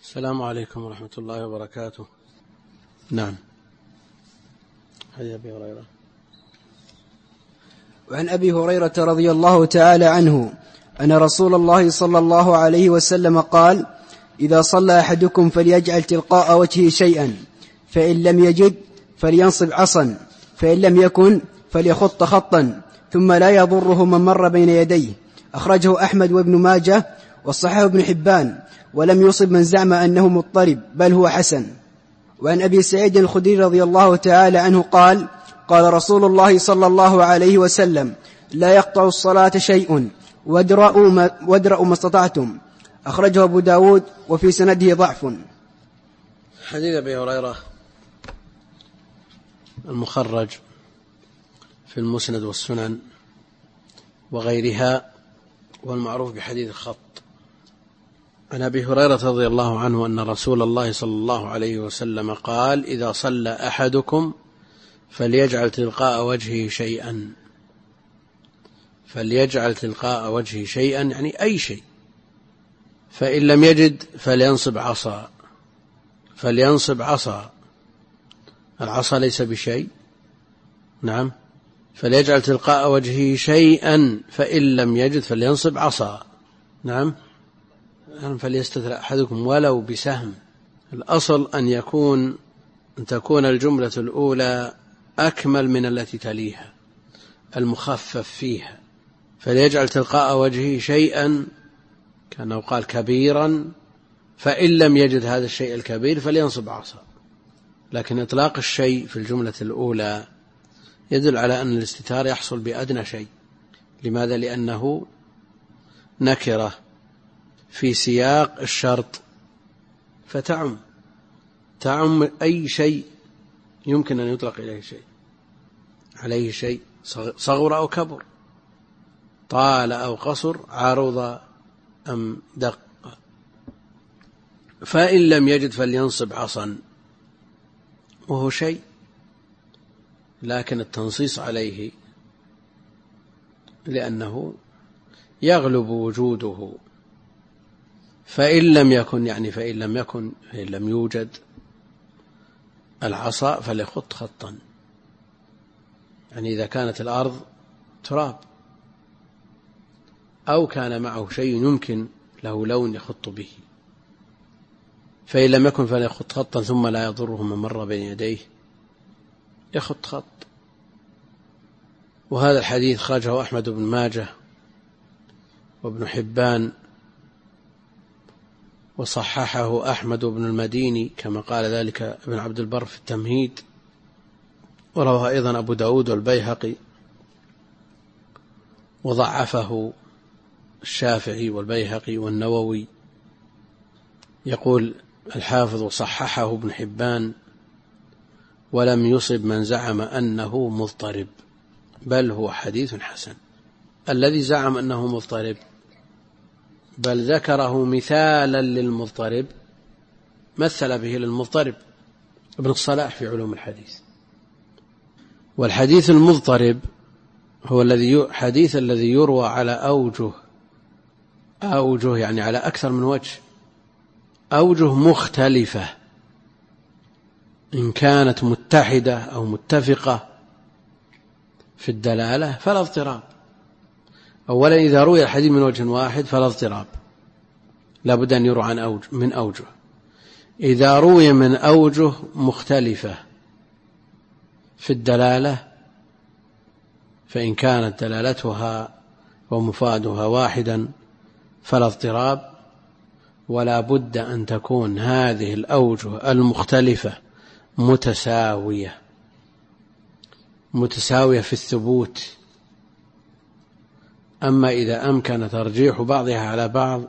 السلام عليكم ورحمة الله وبركاته. نعم. حديث أبي هريرة. وعن أبي هريرة رضي الله تعالى عنه أن رسول الله صلى الله عليه وسلم قال: إذا صلى أحدكم فليجعل تلقاء وجهه شيئا، فإن لم يجد فلينصب عصا، فإن لم يكن فليخط خطا، ثم لا يضره من مر بين يديه. أخرجه أحمد وابن ماجه وصححه ابن حبان، ولم يصب من زعم أنه مضطرب، بل هو حسن. وعن أبي سعيد الخدري رضي الله تعالى عنه قال: قال رسول الله صلى الله عليه وسلم: لا يقطع الصلاة شيء، وادرأوا ما استطعتم. أخرجه أبو داود وفي سنده ضعف. حديث أبي هريرة المخرج في المسند والسنن وغيرها، والمعروف بحديث الخط. عن أبي هريرة رضي الله عنه أن رسول الله صلى الله عليه وسلم قال: إذا صلى أحدكم فليجعل تلقاء وجهه شيئا. فليجعل تلقاء وجهه شيئا يعني أي شيء. فإن لم يجد فلينصب عصا. فلينصب عصا، العصا ليس بشيء. نعم. فليجعل تلقاء وجهه شيئا، فإن لم يجد فلينصب عصا. نعم. فليستتر أحدكم ولو بسهم. الأصل أن تكون الجملة الأولى أكمل من التي تليها، المخفف فيها. فليجعل تلقاء وجهه شيئا كأنه قال كبيرا، فإن لم يجد هذا الشيء الكبير فلينصب عصا. لكن إطلاق الشيء في الجملة الأولى يدل على أن الاستتار يحصل بأدنى شيء. لماذا؟ لأنه نكرة في سياق الشرط، فتعم أي شيء يمكن أن يطلق إليه شيء، عليه شيء صغر أو كبر، طال أو قصر، عرض أم دق. فإن لم يجد فلينصب عصا، وهو شيء، لكن التنصيص عليه لأنه يغلب وجوده. فإن لم يكن يعني فإن لم يوجد العصا فليخط خطا، يعني إذا كانت الأرض تراب أو كان معه شيء يمكن له لون يخط به. فإن لم يكن فليخط خطا، ثم لا يضره من مر بين يديه، يخط خط. وهذا الحديث خرجه أحمد بن ماجه وابن حبان، وصححه أحمد بن المديني كما قال ذلك ابن عبد البر في التمهيد، ورواه أيضا أبو داود والبيهقي، وضعفه الشافعي والبيهقي والنووي. يقول الحافظ: وصححه ابن حبان، ولم يصب من زعم أنه مضطرب، بل هو حديث حسن. الذي زعم أنه مضطرب بل ذكره مثالا للمضطرب، مثل به للمضطرب ابن الصلاح في علوم الحديث. والحديث المضطرب هو الحديث الذي يروى على أوجه يعني على أكثر من وجه، أوجه مختلفة، إن كانت متحدة أو متفقة في الدلالة فلا اضطراب. أولا إذا روي الحديث من وجه واحد فلا اضطراب، لا بد أن يروى من أوجه. إذا روي من أوجه مختلفة في الدلالة، فإن كانت دلالتها ومفادها واحدا فلا اضطراب، ولا بد أن تكون هذه الأوجه المختلفة متساوية في الثبوت. أما إذا أمكن ترجيح بعضها على بعض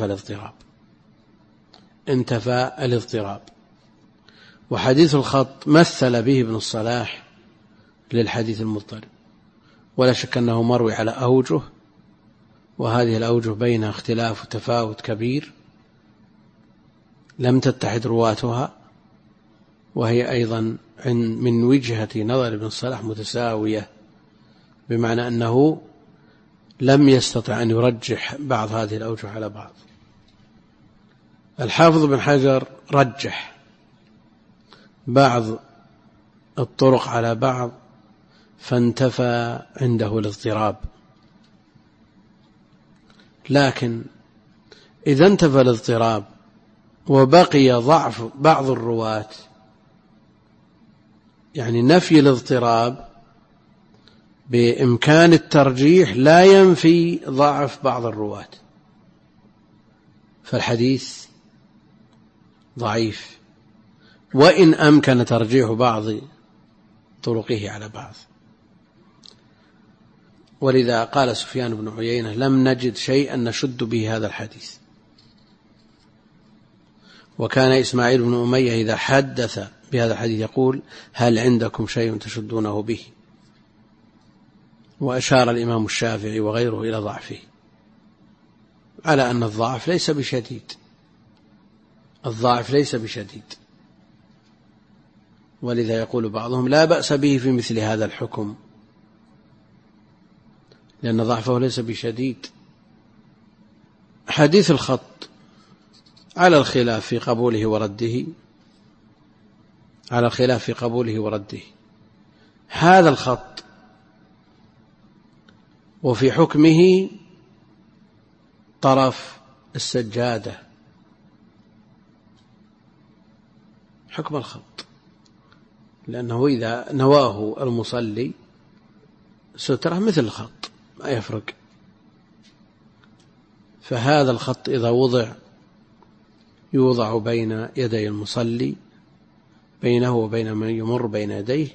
انتفى الاضطراب. وحديث الخط مثل به ابن الصلاح للحديث المضطرب، ولا شك أنه مروي على أوجه، وهذه الأوجه بينها اختلاف وتفاوت كبير لم تتحد رواتها، وهي أيضا من وجهة نظر ابن الصلاح متساوية، بمعنى أنه لم يستطع أن يرجح بعض هذه الأوجه على بعض. الحافظ بن حجر رجح بعض الطرق على بعض فانتفى عنده الاضطراب، لكن إذا انتفى الاضطراب وبقي ضعف بعض الرواة، يعني نفي الاضطراب بإمكان الترجيح لا ينفي ضعف بعض الرواة، فالحديث ضعيف وإن أمكن ترجيح بعض طرقه على بعض. ولذا قال سفيان بن عيينة: لم نجد شيئا نشد به هذا الحديث. وكان إسماعيل بن أمية إذا حدث بهذا الحديث يقول: هل عندكم شيء تشدونه به؟ وأشار الإمام الشافعي وغيره إلى ضعفه، على أن الضعف ليس بشديد، الضعف ليس بشديد. ولذا يقول بعضهم: لا بأس به في مثل هذا الحكم، لأن ضعفه ليس بشديد. حديث الخط على الخلاف في قبوله ورده، على الخلاف في قبوله ورده. هذا الخط وفي حكمه طرف السجادة، حكم الخط، لأنه إذا نواه المصلي سترة مثل الخط ما يفرق. فهذا الخط إذا يوضع بين يدي المصلي، بينه وبين من يمر بين يديه،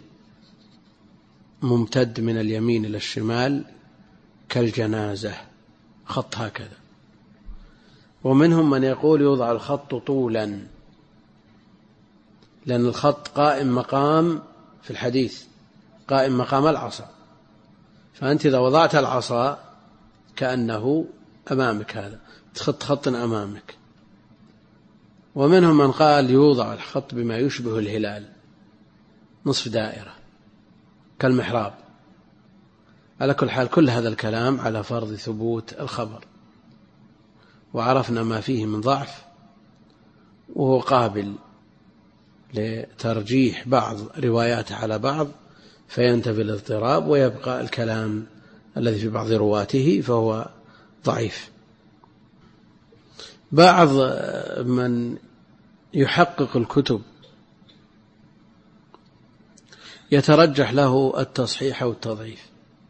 ممتد من اليمين إلى الشمال كالجنازة، خط هكذا. ومنهم من يقول يوضع الخط طولا، لأن الخط قائم مقام في الحديث قائم مقام العصا، فأنت إذا وضعت العصا كأنه أمامك، هذا تخط خط أمامك. ومنهم من قال يوضع الخط بما يشبه الهلال، نصف دائرة كالمحراب. على كل حال كل هذا الكلام على فرض ثبوت الخبر، وعرفنا ما فيه من ضعف، وهو قابل لترجيح بعض رواياته على بعض فينتفي الاضطراب، ويبقى الكلام الذي في بعض رواته فهو ضعيف. بعض من يحقق الكتب يترجح له التصحيح أو التضعيف،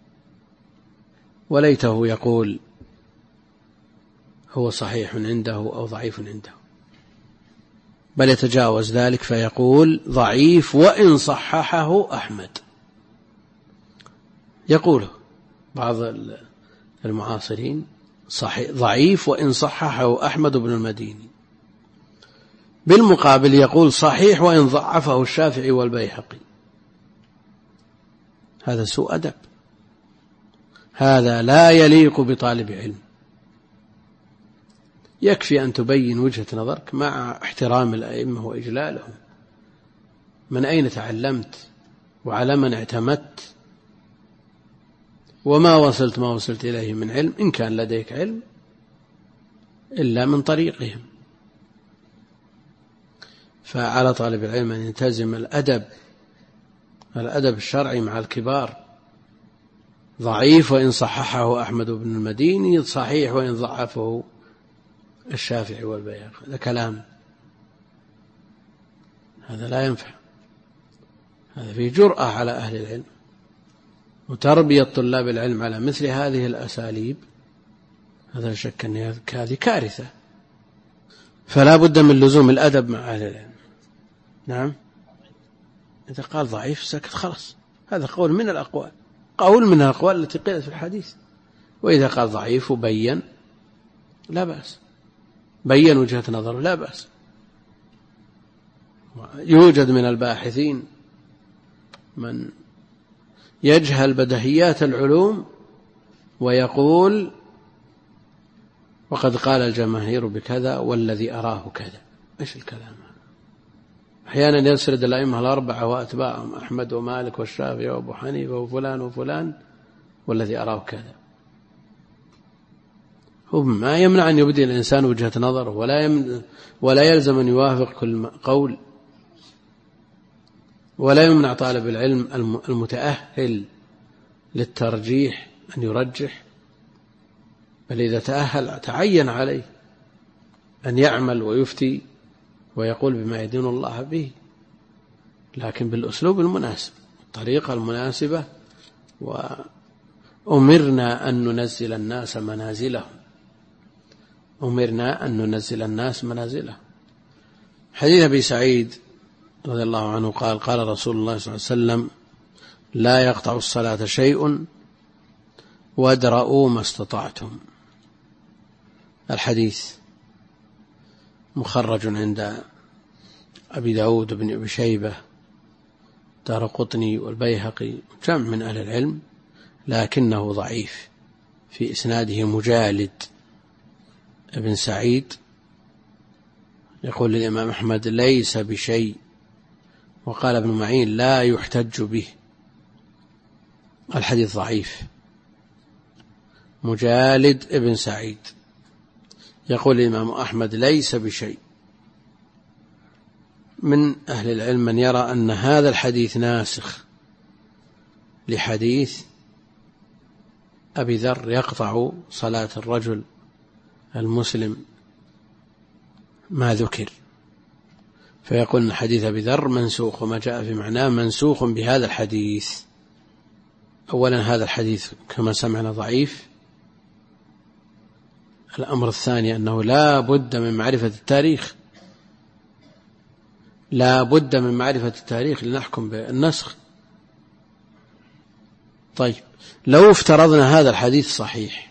وليته يقول هو صحيح عنده أو ضعيف عنده، بل يتجاوز ذلك فيقول ضعيف وإن صححه أحمد. يقوله بعض المعاصرين صحيح ضعيف وإن صححه أحمد بن المديني. بالمقابل يقول صحيح وإن ضعفه الشافعي والبيهقي. هذا سوء أدب، هذا لا يليق بطالب علم. يكفي أن تبين وجهة نظرك مع احترام الأئمة وإجلالهم. من أين تعلمت وعلى من اعتمدت؟ وما وصلت إليه من علم، إن كان لديك علم، إلا من طريقهم. فعلى طالب العلم أن يلتزم الأدب الشرعي مع الكبار. ضعيف وإن صححه أحمد بن المديني، صحيح وإن ضعفه الشافعي والبيهقي. هذا كلام، هذا لا ينفع. هذا فيه جرأة على أهل العلم، وتربية طلاب العلم على مثل هذه الأساليب، هذا شك أن هذه كارثة. فلا بد من لزوم الأدب مع أهل العلم. نعم، إذا قال ضعيف سكت خلاص، هذا قول من الأقوال التي قيلت في الحديث. وإذا قال ضعيف وبين لا بأس، بين وجهة نظره لا بأس. يوجد من الباحثين من يجهل بدهيات العلوم ويقول وقد قال الجماهير بكذا والذي أراه كذا. إيش الكلام؟ أحيانا يسرد الأئمة الأربعة وأتباعهم أحمد ومالك والشافعي وأبو حنيفة وفلان وفلان والذي أراه كذا. هو ما يمنع أن يبدي الإنسان وجهة نظره، ولا يلزم أن يوافق كل قول، ولا يمنع طالب العلم المتأهل للترجيح أن يرجح، بل إذا تأهل تعين عليه أن يعمل ويفتي ويقول بما يدين الله به، لكن بالأسلوب المناسب، الطريقة المناسبة. وأمرنا أن ننزل الناس منازلهم، أمرنا أن ننزل الناس منازلهم. حديث أبي سعيد رضي الله عنه قال: قال رسول الله صلى الله عليه وسلم: لا يقطع الصلاة شيء وادرؤوا ما استطعتم. الحديث مخرج عند أبي داود بن أبي شيبة، دارقطني والبيهقي، جمع من أهل العلم، لكنه ضعيف. في إسناده مجالد ابن سعيد، يقول الإمام أحمد: ليس بشيء. وقال ابن معين: لا يحتج به. الحديث ضعيف. مجالد ابن سعيد يقول الإمام أحمد: ليس بشيء. من أهل العلم من يرى أن هذا الحديث ناسخ لحديث أبي ذر يقطع صلاة الرجل المسلم ما ذكر، فيقول أن حديث أبي ذر منسوخ، وما جاء في معناه منسوخ بهذا الحديث. أولا هذا الحديث كما سمعنا ضعيف. الأمر الثاني أنه لا بد من معرفة التاريخ، لا بد من معرفة التاريخ لنحكم بالنسخ. طيب، لو افترضنا هذا الحديث صحيح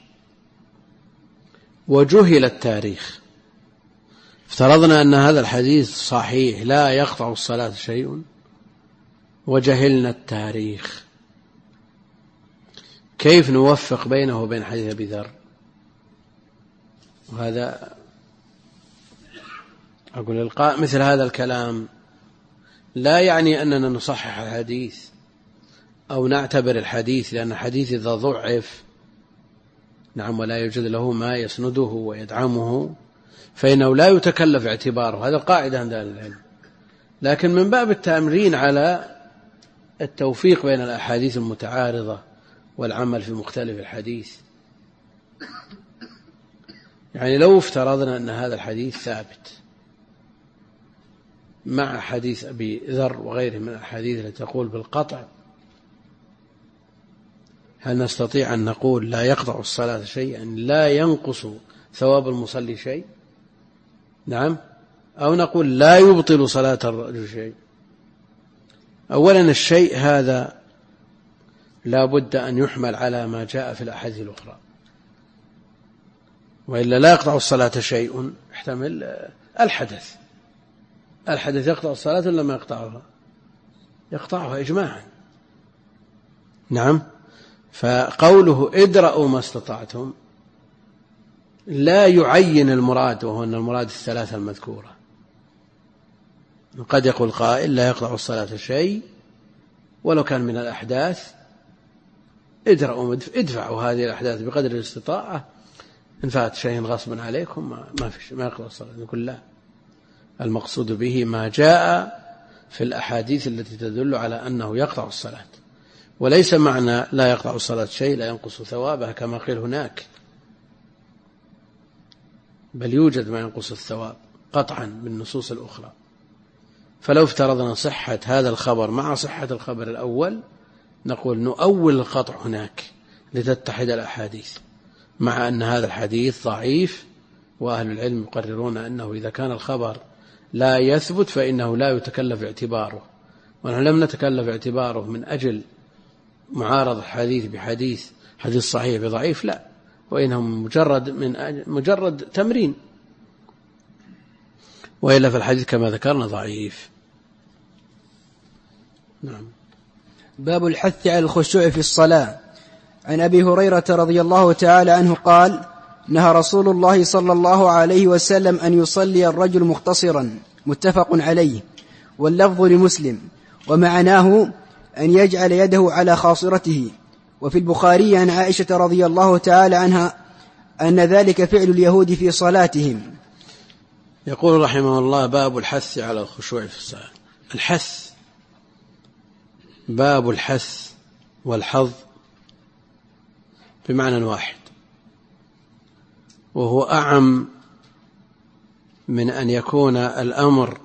وجهل التاريخ، افترضنا أن هذا الحديث صحيح لا يقطع الصلاة شيء، وجهلنا التاريخ، كيف نوفق بينه وبين حديث أبي ذر؟ وهذا أقول إلقاء مثل هذا الكلام لا يعني أننا نصحح الحديث أو نعتبر الحديث، لأن الحديث إذا ضعف نعم ولا يوجد له ما يسنده ويدعمه فإنه لا يتكلف اعتباره، هذا القاعدة عند أهل العلم. لكن من باب التمرين على التوفيق بين الأحاديث المتعارضة والعمل في مختلف الحديث، يعني لو افترضنا أن هذا الحديث ثابت مع حديث أبي ذر وغيره من الحديث التي تقول بالقطع، هل نستطيع أن نقول لا يقطع الصلاة شيئا لا ينقص ثواب المصلي شيء؟ نعم. أو نقول لا يبطل صلاة الرجل شيء؟ أولا الشيء هذا لا بد أن يحمل على ما جاء في الأحاديث الأخرى، وإلا لا يقطع الصلاة شيء احتمل الحدث يقطع الصلاة ولا ما يقطعها؟ يقطعها إجماعا. نعم. فقوله ادرأوا ما استطعتم لا يعين المراد، وهو أن المراد الثلاثة المذكورة. قد يقول قائل لا يقطع الصلاة شيء ولو كان من الأحداث، ادفعوا هذه الأحداث بقدر الاستطاعة، إن فات شيء غصبا عليكم ما يقطع الصلاة. نقول لا، المقصود به ما جاء في الأحاديث التي تدل على أنه يقطع الصلاة، وليس معنى لا يقطع الصلاة شيء لا ينقص ثوابها كما قيل هناك، بل يوجد ما ينقص الثواب قطعا بالنصوص الأخرى. فلو افترضنا صحة هذا الخبر مع صحة الخبر الأول نقول نؤول القطع هناك لتتحد الأحاديث، مع أن هذا الحديث ضعيف، وأهل العلم يقررون أنه إذا كان الخبر لا يثبت فإنه لا يتكلف اعتباره، ونحن لم نتكلف اعتباره من أجل معارضة حديث بحديث، حديث صحيح بضعيف، لا، وإنهم مجرد تمرين، وإلا في الحديث كما ذكرنا ضعيف. نعم. باب الحث على الخشوع في الصلاة. عن أبي هريرة رضي الله تعالى عنه قال: نهى رسول الله صلى الله عليه وسلم أن يصلي الرجل مختصرا، متفق عليه، واللفظ لمسلم، ومعناه أن يجعل يده على خاصرته. وفي البخاري عن عائشة رضي الله تعالى عنها أن ذلك فعل اليهود في صلاتهم. يقول رحمه الله: باب الحث على الخشوع في الصلاة. الحث، باب الحث والحظ بمعنى واحد، وهو أعم من أن يكون الأمر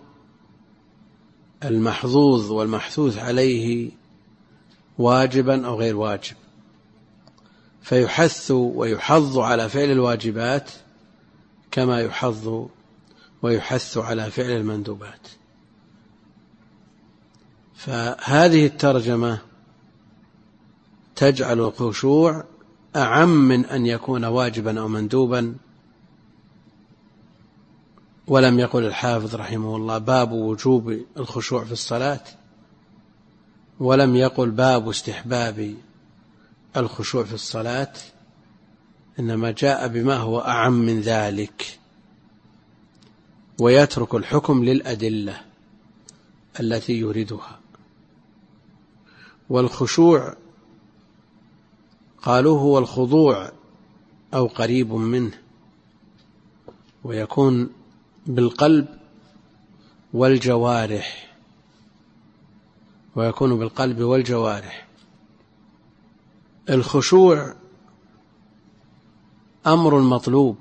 المحظوظ والمحثوث عليه واجبا أو غير واجب، فيحث ويحض على فعل الواجبات كما يحض ويحث على فعل المندوبات. فهذه الترجمة تجعل الخشوع أعم من أن يكون واجبا أو مندوبا. ولم يقل الحافظ رحمه الله باب وجوب الخشوع في الصلاة، ولم يقل باب استحباب الخشوع في الصلاة، إنما جاء بما هو أعم من ذلك، ويترك الحكم للأدلة التي يريدها. والخشوع قالوا هو الخضوع أو قريب منه، ويكون بالقلب والجوارح، ويكون بالقلب والجوارح. الخشوع أمر مطلوب،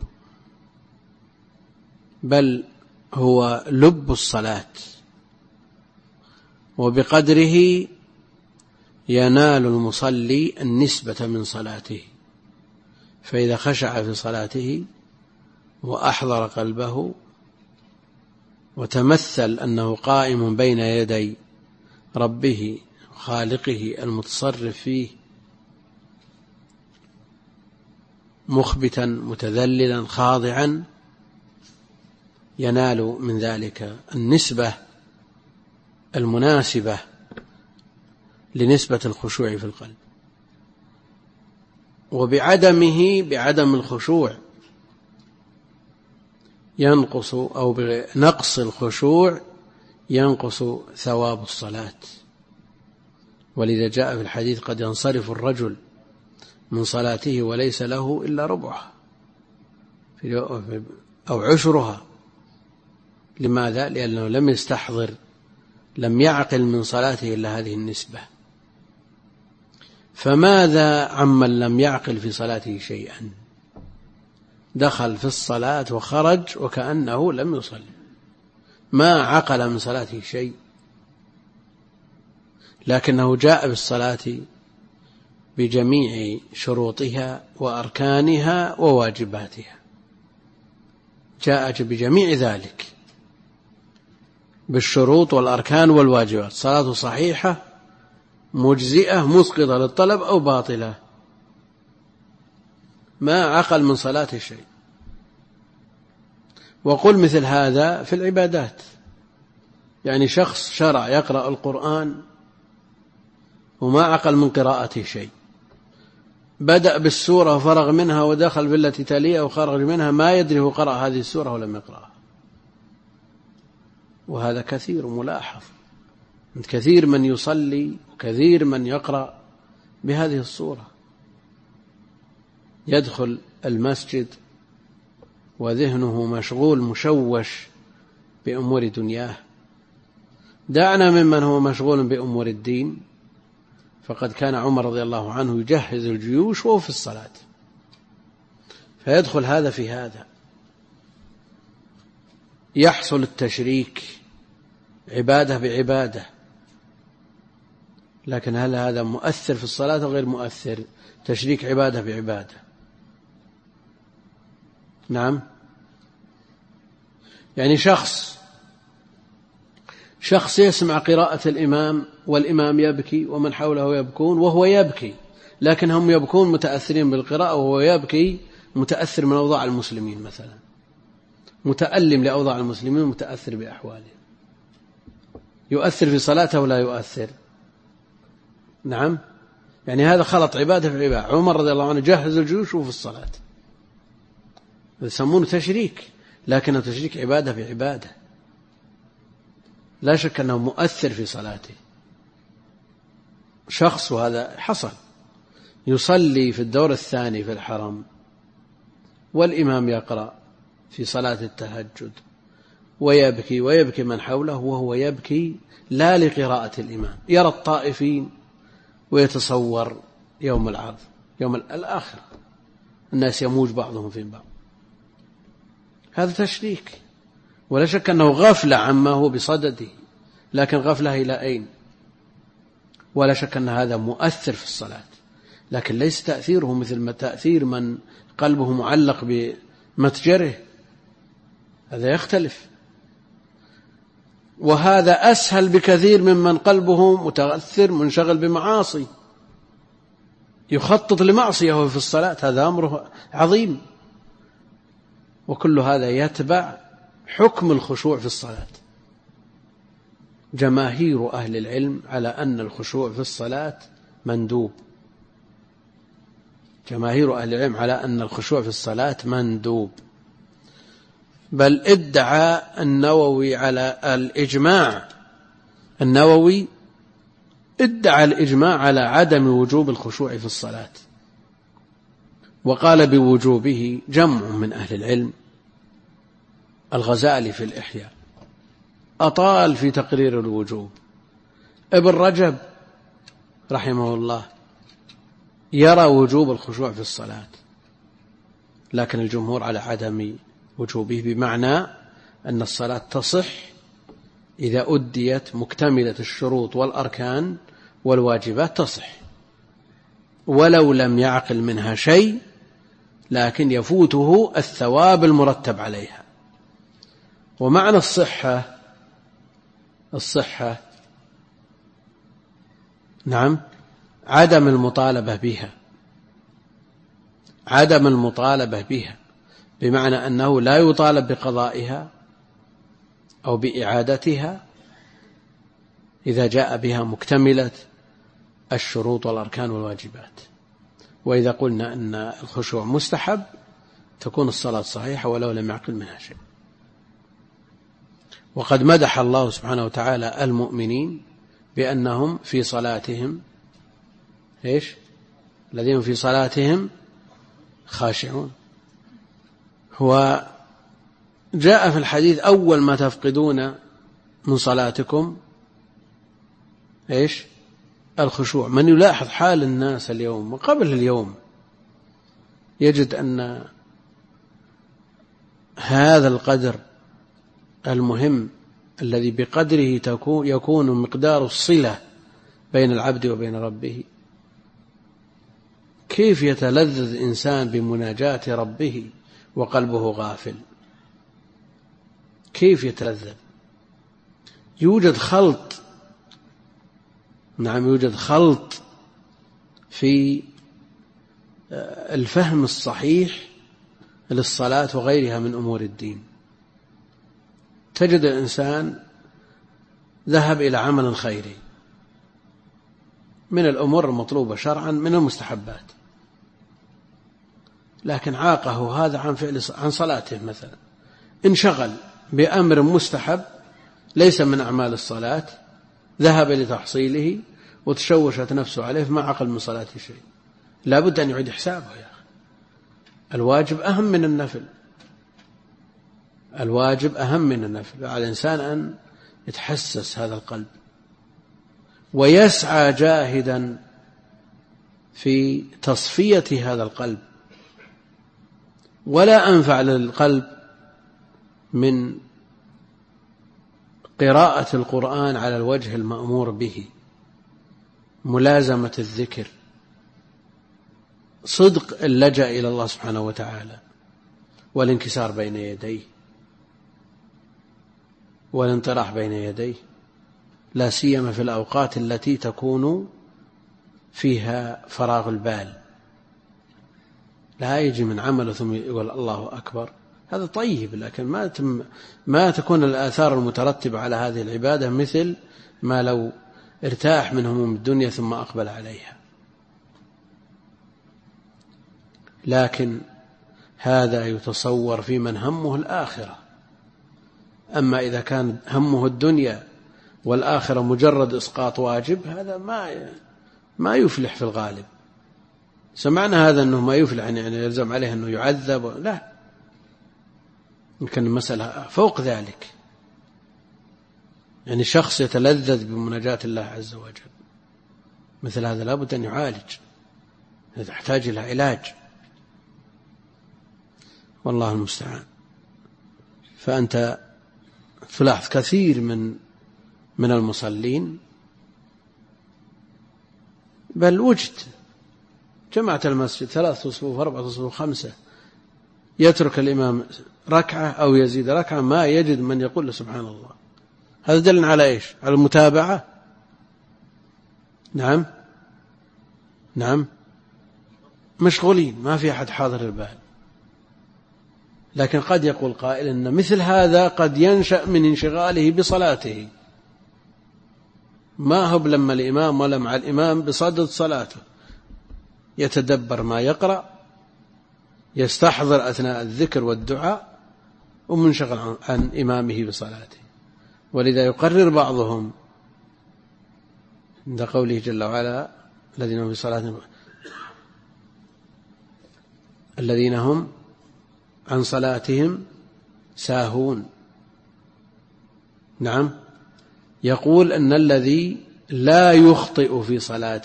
بل هو لب الصلاة، وبقدره ينال المصلي النسبة من صلاته. فإذا خشع في صلاته وأحضر قلبه وتمثل أنه قائم بين يدي ربه خالقه المتصرف فيه، مخبتا متذللا خاضعا، ينال من ذلك النسبة المناسبة لنسبة الخشوع في القلب. وبعدمه، بعدم الخشوع، ينقص، أو بنقص الخشوع ينقص ثواب الصلاة. ولذا جاء في الحديث: قد ينصرف الرجل من صلاته وليس له إلا ربعها أو عشرها. لماذا؟ لأنه لم يستحضر، لم يعقل من صلاته إلا هذه النسبة. فماذا عمن لم يعقل في صلاته شيئا؟ دخل في الصلاة وخرج وكأنه لم يصلي، ما عقل من صلاته شيء، لكنه جاء بالصلاة بجميع شروطها وأركانها وواجباتها، جاء بجميع ذلك بالشروط والأركان والواجبات. صلاة صحيحة مجزئة مسقطة للطلب أو باطلة، ما عقل من صلاة شيء. وقل مثل هذا في العبادات، يعني شخص شرع يقرأ القرآن وما عقل من قراءته شيء، بدأ بالسورة وفرغ منها ودخل في التي تليها وخرج منها، ما يدري هو قرأ هذه السورة ولم يقرأها. وهذا كثير ملاحظ، كثير من يصلي وكثير من يقرأ بهذه الصورة، يدخل المسجد وذهنه مشغول مشوش بأمور دنياه. دعنا ممن هو مشغول بأمور الدين، فقد كان عمر رضي الله عنه يجهز الجيوش وهو في الصلاة، فيدخل هذا في هذا، يحصل التشريك، عبادة بعبادة. لكن هل هذا مؤثر في الصلاة غير مؤثر؟ تشريك عبادة بعبادة. نعم، يعني شخص يسمع قراءة الإمام والإمام يبكي ومن حوله يبكون وهو يبكي، لكن هم يبكون متأثرين بالقراءة وهو يبكي متأثر من أوضاع المسلمين، مثلا متألم لأوضاع المسلمين متأثر بأحوالهم. يؤثر في صلاته ولا يؤثر؟ نعم، يعني هذا خلط عبادة في عبادة. عمر رضي الله عنه جهز الجيوش في الصلاة، يسمونه تشريك، لكنه تشريك عبادة في عبادة، لا شك أنه مؤثر في صلاته. شخص، وهذا حصل، يصلي في الدور الثاني في الحرم والإمام يقرأ في صلاة التهجد ويبكي من حوله وهو يبكي لا لقراءة الإمام، يرى الطائفين ويتصور يوم العرض يوم الآخرة الناس يموج بعضهم في بعض. هذا تشريك، ولا شك أنه غفلة عما هو بصدده، لكن غفلة إلى أين؟ ولا شك أن هذا مؤثر في الصلاة، لكن ليس تأثيره مثل ما تأثير من قلبه معلق بمتجره، هذا يختلف. وهذا أسهل بكثير ممن قلبه متأثر منشغل بمعاصي، يخطط لمعصية وهو في الصلاة، هذا أمره عظيم. وكل هذا يتبع حكم الخشوع في الصلاة. جماهير أهل العلم على أن الخشوع في الصلاة مندوب، جماهير أهل العلم على أن الخشوع في الصلاة مندوب، بل ادعى النووي على الإجماع، النووي ادعى الإجماع على عدم وجوب الخشوع في الصلاة، وقال بوجوبه جمع من أهل العلم. الغزالي في الإحياء أطال في تقرير الوجوب. ابن رجب رحمه الله يرى وجوب الخشوع في الصلاة، لكن الجمهور على عدم وجوبه، بمعنى أن الصلاة تصح إذا أديت مكتملة الشروط والأركان والواجبات، تصح ولو لم يعقل منها شيء، لكن يفوته الثواب المرتب عليها. ومعنى الصحة نعم عدم المطالبة بها، عدم المطالبة بها بمعنى أنه لا يطالب بقضائها أو بإعادتها إذا جاء بها مكتملة الشروط والأركان والواجبات. وإذا قلنا أن الخشوع مستحب تكون الصلاة صحيحة ولو لم يعقل منها شيء. وقد مدح الله سبحانه وتعالى المؤمنين بأنهم في صلاتهم الذين في صلاتهم خاشعون. هو جاء في الحديث أول ما تفقدون من صلاتكم الخشوع. من يلاحظ حال الناس اليوم وقبل اليوم يجد أن هذا القدر المهم الذي بقدره يكون مقدار الصلة بين العبد وبين ربه، كيف يتلذذ إنسان بمناجاة ربه وقلبه غافل، كيف يتلذذ؟ يوجد خلط، نعم يوجد خلط في الفهم الصحيح للصلاة وغيرها من أمور الدين. تجد الإنسان ذهب إلى عمل خيري من الأمور المطلوبة شرعا من المستحبات، لكن عاقه هذا عن صلاته مثلا، انشغل بأمر مستحب ليس من أعمال الصلاة، ذهب لتحصيله وتشوشت نفسه عليه ما عقل من صلاته شيء. لا بد أن يعيد حسابه يا أخي. الواجب أهم من النفل، الواجب أهم من النفل. على الإنسان أن يتحسس هذا القلب ويسعى جاهدا في تصفية هذا القلب. ولا أنفع للقلب من قراءة القرآن على الوجه المأمور به، ملازمة الذكر، صدق اللجأ إلى الله سبحانه وتعالى، والانكسار بين يديه والانطراح بين يديه، لا سيما في الأوقات التي تكون فيها فراغ البال. لا يجي من عمله ثم يقول الله أكبر، هذا طيب، لكن ما تكون الآثار المترتبة على هذه العبادة مثل ما لو ارتاح من هموم الدنيا ثم أقبل عليها. لكن هذا يتصور في من همه الآخرة. أما إذا كان همه الدنيا والآخرة مجرد إسقاط واجب، هذا ما يفلح في الغالب. سمعنا هذا أنه ما يفلح يعني يلزم عليه أنه يعذب، لا، يمكن المسألة فوق ذلك. يعني شخص يتلذذ بمناجاة الله عز وجل، مثل هذا لابد أن يعالج، يحتاج إلى علاج، والله المستعان. فأنت تلاحظ كثير من المصلين، بل وجد جماعة المسجد 3 صفوف 4 صفوف 5، يترك الإمام ركعة أو يزيد ركعة ما يجد من يقول له سبحان الله. هذا دل على إيش؟ على المتابعة. نعم مشغولين، ما في أحد حاضر البال. لكن قد يقول قائل إن مثل هذا قد ينشأ من انشغاله بصلاته، ما هو لما الإمام ولا مع الإمام بصدد صلاته، يتدبر ما يقرأ، يستحضر أثناء الذكر والدعاء، ومنشغل عن إمامه بصلاته. ولذا يقرر بعضهم عند قوله جل وعلا الذين هم عن صلاتهم ساهون. نعم، يقول أن الذي لا يخطئ في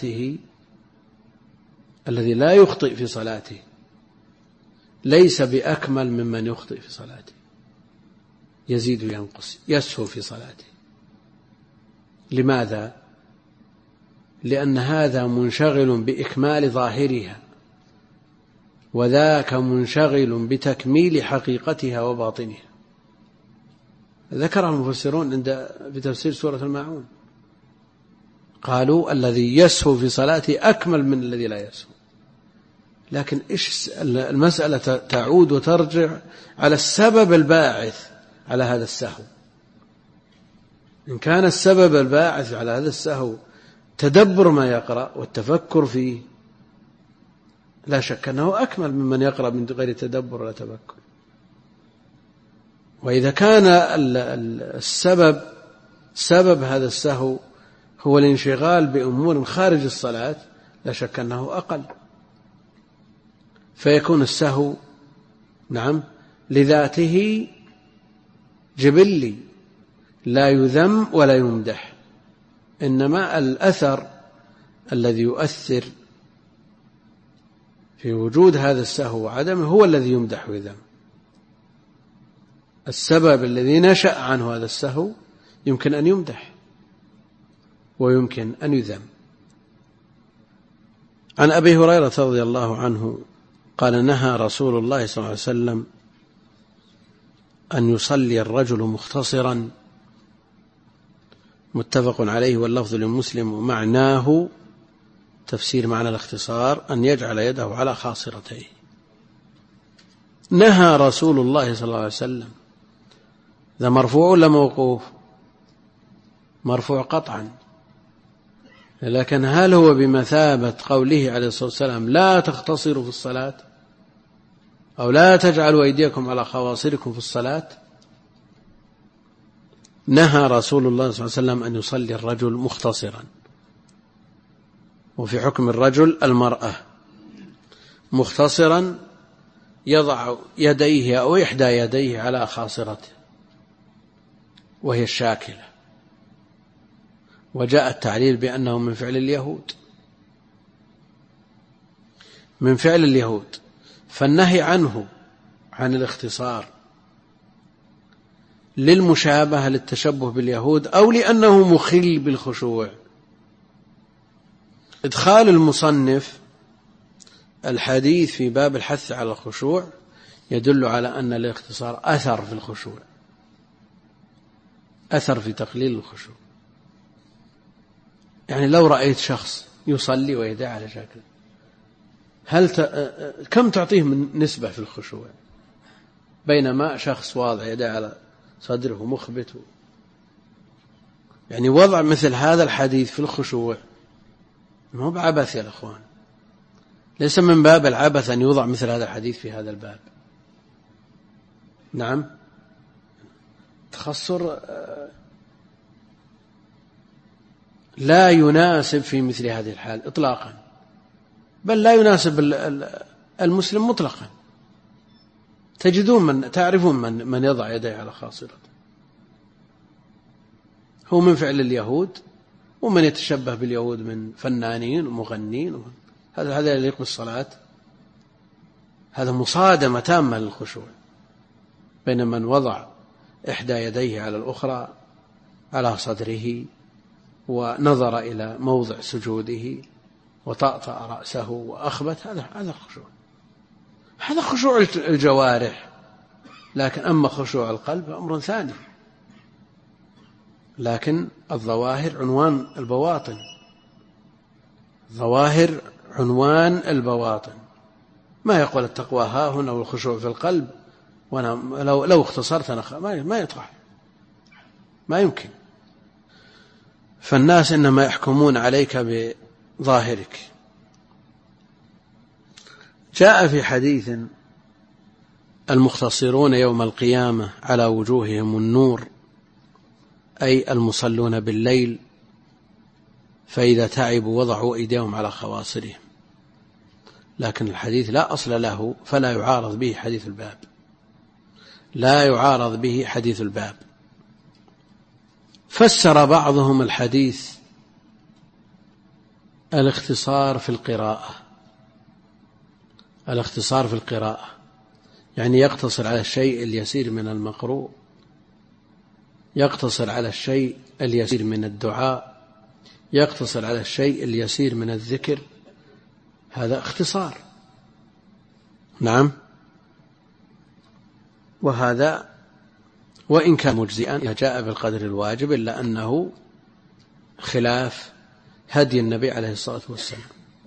صلاته ليس بأكمل ممن يخطئ في صلاته، يزيد وينقص، يسهو في صلاته. لماذا؟ لأن هذا منشغل بإكمال ظاهرها، وذاك منشغل بتكميل حقيقتها وباطنها. ذكر المفسرون في تفسير سورة الماعون، قالوا الذي يسهو في صلاته أكمل من الذي لا يسهو. لكن إيش المسألة؟ تعود وترجع على السبب الباعث على هذا السهو. إن كان السبب الباعث على هذا السهو تدبر ما يقرأ والتفكر فيه، لا شك أنه أكمل ممن يقرأ من غير تدبر ولا تفكر. وإذا كان سبب هذا السهو هو الانشغال بأمور خارج الصلاة، لا شك أنه أقل، فيكون السهو لذاته جبلي لا يذم ولا يمدح، إنما الأثر الذي يؤثر في وجود هذا السهو وعدمه هو الذي يمدح ويذم. السبب الذي نشأ عنه هذا السهو يمكن أن يمدح ويمكن أن يذم. عن أبي هريرة رضي الله عنه قال: نهى رسول الله صلى الله عليه وسلم أن يصلي الرجل مختصرا، متفق عليه واللفظ لمسلم. ومعناه تفسير معنى الاختصار أن يجعل يده على خاصرتيه. نهى رسول الله صلى الله عليه وسلم، ذا مرفوع ولا موقوف؟ مرفوع قطعا، لكن هل هو بمثابة قوله عليه الصلاة والسلام لا تختصروا في الصلاة، أو لا تجعلوا أيديكم على خواصركم في الصلاة؟ نهى رسول الله صلى الله عليه وسلم أن يصلي الرجل مختصرا، وفي حكم الرجل المرأة مختصرا يضع يديه أو إحدى يديه على خاصرته وهي الشاكلة، وجاء التعليل بأنه من فعل اليهود، فالنهي عنه عن الاختصار للمشابهة للتشبه باليهود، أو لأنه مخل بالخشوع. إدخال المصنف الحديث في باب الحث على الخشوع يدل على أن الاختصار أثر في الخشوع، أثر في تقليل الخشوع. يعني لو رأيت شخص يصلي ويدعي على شكل، كم تعطيه من نسبة في الخشوع، بينما شخص واضع يدعي على صدره مخبت؟ يعني وضع مثل هذا الحديث في الخشوع ما هو بعبث يا الأخوان، ليس من باب العبث أن يوضع مثل هذا الحديث في هذا الباب. نعم، تخصر لا يناسب في مثل هذه الحال إطلاقا، بل لا يناسب المسلم مطلقا. تعرفون من يضع يديه على خاصرته، هو من فعل اليهود، ومن يتشبه باليهود من فنانين ومغنين، هذا يليق بالصلاة؟ هذا مصادمة تامة للخشوع، بين من وضع إحدى يديه على الأخرى على صدره ونظر إلى موضع سجوده وطأطأ رأسه وأخبت، هذا الخشوع، هذا خشوع الجوارح. لكن أما خشوع القلب أمر ثاني. لكن الظواهر عنوان البواطن، ظواهر عنوان البواطن. ما يقول التقوى ها هنا والخشوع في القلب، وأنا لو اختصرت أنا ما يطرح، ما يمكن. فالناس إنما يحكمون عليك بظاهرك. جاء في حديث: المختصرون يوم القيامة على وجوههم النور، أي المصلون بالليل، فإذا تعبوا وضعوا أيديهم على خواصرهم. لكن الحديث لا أصل له، فلا يعارض به حديث الباب، لا يعارض به حديث الباب. فسر بعضهم الحديث الاختصار في القراءة، الاختصار في القراءة يعني يقتصر على الشيء اليسير من المقروء، يقتصر على الشيء اليسير من الدعاء، يقتصر على الشيء اليسير من الذكر، هذا اختصار. نعم، وهذا وإن كان مجزئا جاء بالقدر الواجب، إلا أنه خلاف هدي النبي عليه الصلاة والسلام.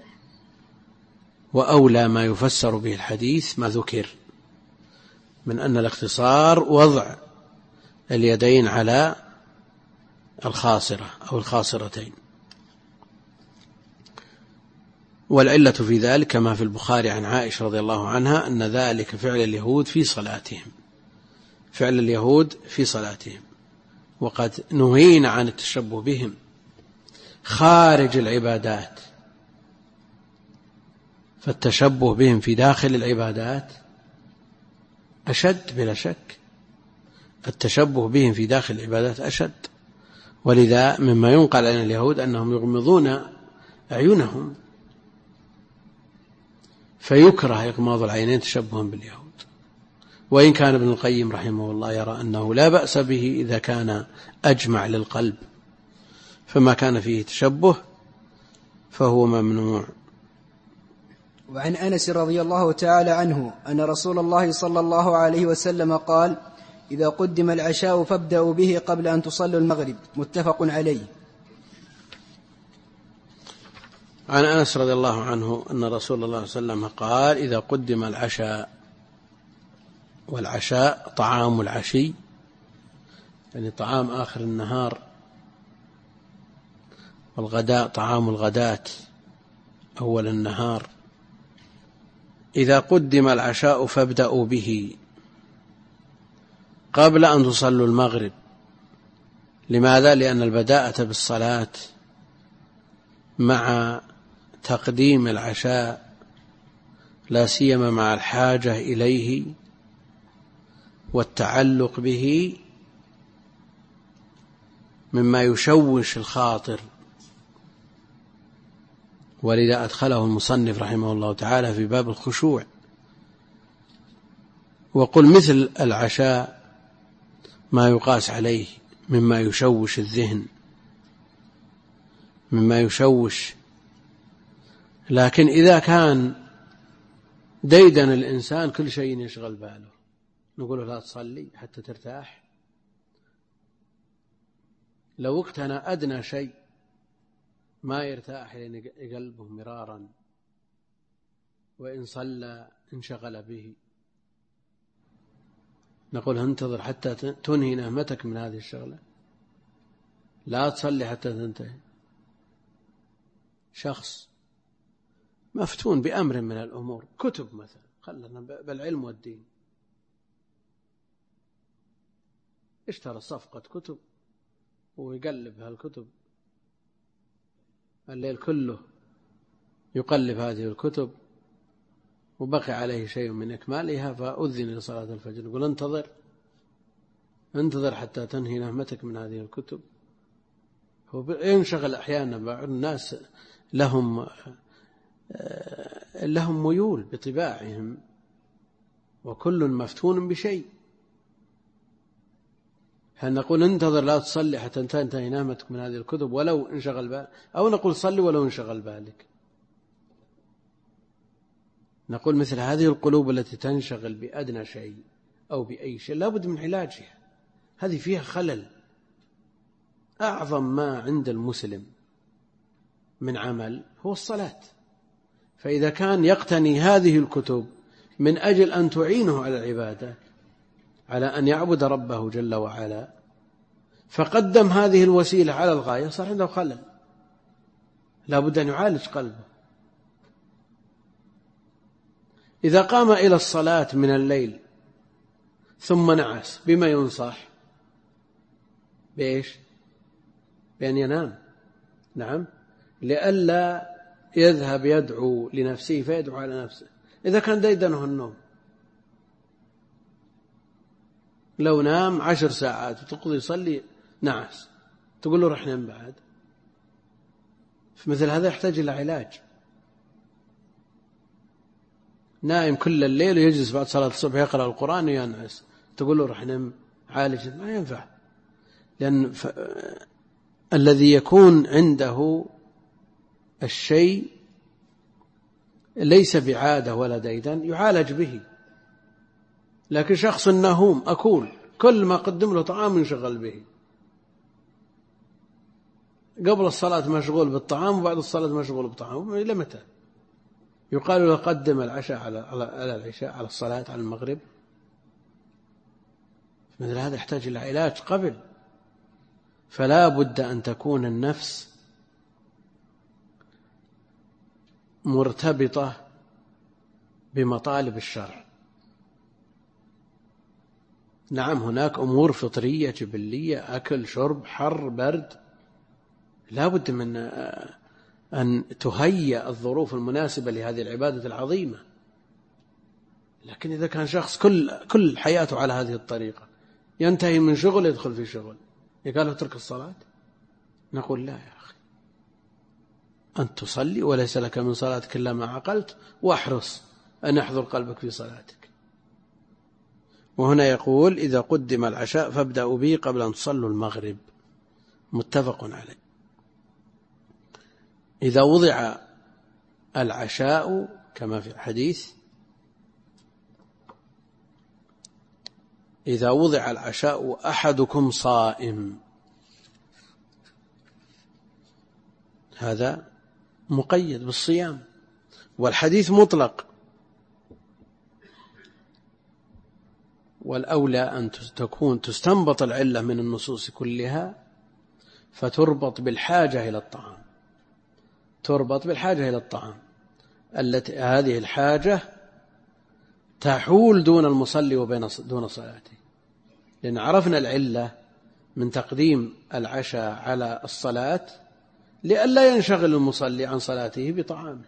وأولى ما يفسر به الحديث ما ذكر من أن الاختصار وضع اليدين على الخاصرة أو الخاصرتين. والعلة في ذلك كما في البخاري عن عائشة رضي الله عنها أن ذلك فعل اليهود في صلاتهم، فعل اليهود في صلاتهم، وقد نهينا عن التشبه بهم خارج العبادات. فالتشبه بهم في داخل العبادات أشد بلا شك، التشبه بهم في داخل العبادات أشد. ولذا مما ينقل عن اليهود أنهم يغمضون أعينهم، فيكره إغماض العينين تشبها باليهود. وإن كان ابن القيم رحمه الله يرى أنه لا بأس به إذا كان أجمع للقلب، فما كان فيه تشبه فهو ممنوع. وعن أنس رضي الله تعالى عنه أن رسول الله صلى الله عليه وسلم قال: إذا قدم العشاء فابدأوا به قبل أن تصلوا المغرب. متفق عليه. عن أنس رضي الله عنه أن رسول الله صلى الله عليه وسلم قال: إذا قدم العشاء، والعشاء طعام العشي يعني طعام آخر النهار، والغداء طعام الغداة أول النهار. إذا قدم العشاء فابدأوا به قبل أن تصلوا المغرب. لماذا؟ لأن البداءة بالصلاة مع تقديم العشاء لا سيما مع الحاجة إليه والتعلق به مما يشوش الخاطر. ولذا أدخله المصنف رحمه الله تعالى في باب الخشوع. وقل مثل العشاء ما يقاس عليه مما يشوش الذهن، مما يشوش. لكن إذا كان ديدن الإنسان كل شيء يشغل باله، نقول لا تصلي حتى ترتاح. لو اقتنى أدنى شيء ما يرتاح لأن قلبه مرارا، وإن صلى انشغل به. نقول انتظر حتى تنهي نهمتك من هذه الشغلة، لا تصلي حتى تنتهي. شخص مفتون بأمر من الأمور، كتب مثلا، خلنا بالعلم والدين، اشترى صفقة كتب ويقلب هالكتب الليل كله يقلب هذه الكتب وبقي عليه شيء من إكمالها فأذن لصلاة الفجر، يقول انتظر حتى تنهي نهمتك من هذه الكتب. هو ينشغل أحيانا. بعض الناس لهم ميول بطباعهم، وكل مفتون بشيء. هل نقول انتظر لا تصلي حتى تنتهي نهمتك من هذه الكتب ولو انشغل بالك، أو نقول صلي ولو انشغل بالك؟ نقول مثل هذه القلوب التي تنشغل بأدنى شيء أو بأي شيء لا بد من علاجها، هذه فيها خلل. أعظم ما عند المسلم من عمل هو الصلاة، فإذا كان يقتني هذه الكتب من أجل أن تعينه على العبادة، على أن يعبد ربه جل وعلا، فقدم هذه الوسيلة على الغاية، صار عنده خلل، لا بد أن يعالج قلبه. إذا قام إلى الصلاة من الليل ثم نعس، بما ينصح؟ بإيش؟ بأن ينام. نعم، لئلا يذهب يدعو لنفسه فيدعو على نفسه. إذا كان ديدنه النوم، لو نام 10 ساعات وتقضي يصلي نعس، تقول له رح نام بعد. فمثل هذا يحتاج إلى علاج. نائم كل الليل ويجلس بعد صلاة الصبح يقرأ القرآن وينعس، تقول له رح نام عالج، ما ينفع. لأن الذي يكون عنده الشيء ليس بعادة ولا ديدن يعالج به. لكن شخص نهوم أكول، كل ما قدم له طعام ينشغل به، قبل الصلاة مشغول بالطعام وبعد الصلاة مشغول بالطعام، إلى متى؟ يقال له قدم العشاء على العشاء، على الصلاة، على المغرب. مثل هذا يحتاج إلى علاج قبل. فلا بد أن تكون النفس مرتبطة بمطالب الشرع. نعم، هناك أمور فطرية جبلية، أكل شرب حر برد، لا بد من أن تهيأ الظروف المناسبة لهذه العبادة العظيمة. لكن إذا كان شخص كل حياته على هذه الطريقة، ينتهي من شغل يدخل في شغل، يقال له اترك الصلاة، نقول لا يا أخي، أن تصلي وليس لك من صلاتك إلا ما عقلت، واحرص أن يحضر قلبك في صلاتك. وهنا يقول إذا قدم العشاء فابدأوا به قبل أن تصلوا المغرب، متفق عليه. إذا وضع العشاء كما في الحديث، إذا وضع العشاء أحدكم صائم، هذا مقيد بالصيام، والحديث مطلق. والأولى أن تستنبط العلة من النصوص كلها، فتربط بالحاجة إلى الطعام، تربط بالحاجة إلى الطعام التي هذه الحاجة تحول دون المصلي دون صلاته. لأن عرفنا العلة من تقديم العشاء على الصلاة لئلا ينشغل المصلي عن صلاته بطعامه،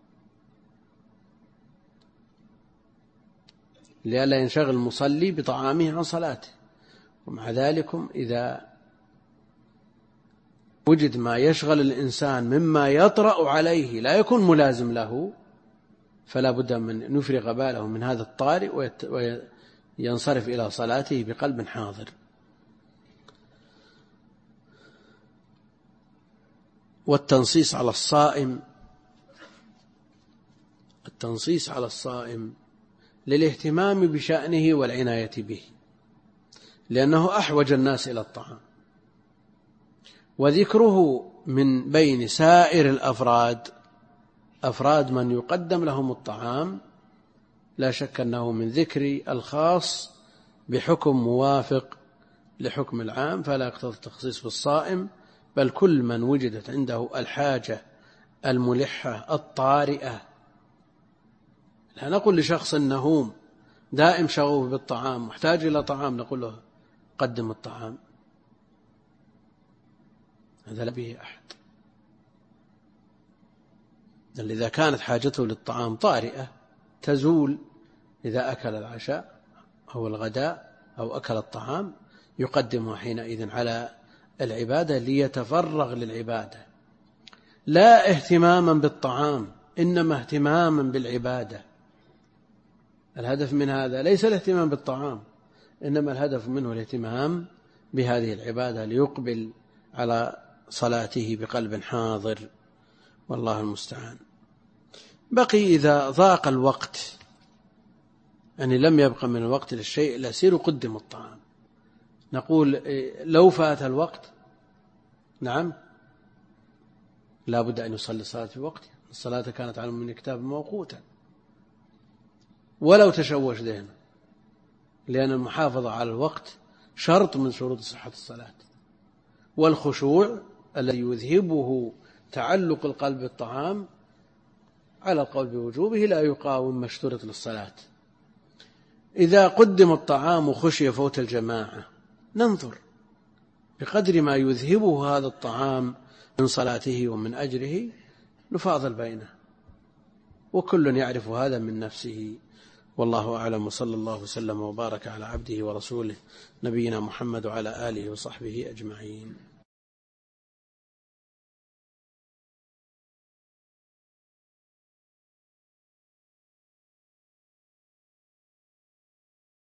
لئلا ينشغل المصلي بطعامه عن صلاته. ومع ذلك إذا وجد ما يشغل الإنسان مما يطرأ عليه لا يكون ملازم له، فلا بد من نفرغ باله من هذا الطارئ وينصرف إلى صلاته بقلب حاضر. والتنصيص على الصائم، التنصيص على الصائم للاهتمام بشأنه والعناية به، لأنه أحوج الناس إلى الطعام، وذكره من بين سائر الأفراد، أفراد من يقدم لهم الطعام، لا شك أنه من ذكر الخاص بحكم موافق لحكم العام، فلا يقتضي التخصيص بالصائم، بل كل من وجدت عنده الحاجة الملحة الطارئة. لا نقول لشخص نهوم دائم شغوف بالطعام محتاج إلى طعام نقول له قدم الطعام، هذا لا به أحد. إذا كانت حاجته للطعام طارئة تزول إذا أكل العشاء أو الغداء أو أكل الطعام يقدمه حينئذ على العبادة ليتفرغ للعبادة، لا اهتماما بالطعام إنما اهتماما بالعبادة. الهدف من هذا ليس الاهتمام بالطعام، إنما الهدف منه الاهتمام بهذه العبادة ليقبل على صلاته بقلب حاضر، والله المستعان. بقي إذا ضاق الوقت، يعني لم يبقى من الوقت للشيء اليسير قدم الطعام، نقول لو فات الوقت نعم لا بد أن يصلي الصلاة في وقتها، الصلاة كانت على من كتاب موقوتا، ولو تشوش ذهنه، لأن المحافظة على الوقت شرط من شروط صحة الصلاة. والخشوع الذي يذهبه تعلق القلب بالطعام على القول بوجوبه لا يقاوم ما اشترط للصلاة. إذا قدم الطعام وخشي فوت الجماعة ننظر بقدر ما يذهبه هذا الطعام من صلاته ومن أجره نفاضل بينه، وكل يعرف هذا من نفسه، والله أعلم. وصلى الله وسلم وبارك على عبده ورسوله نبينا محمد وعلى آله وصحبه أجمعين.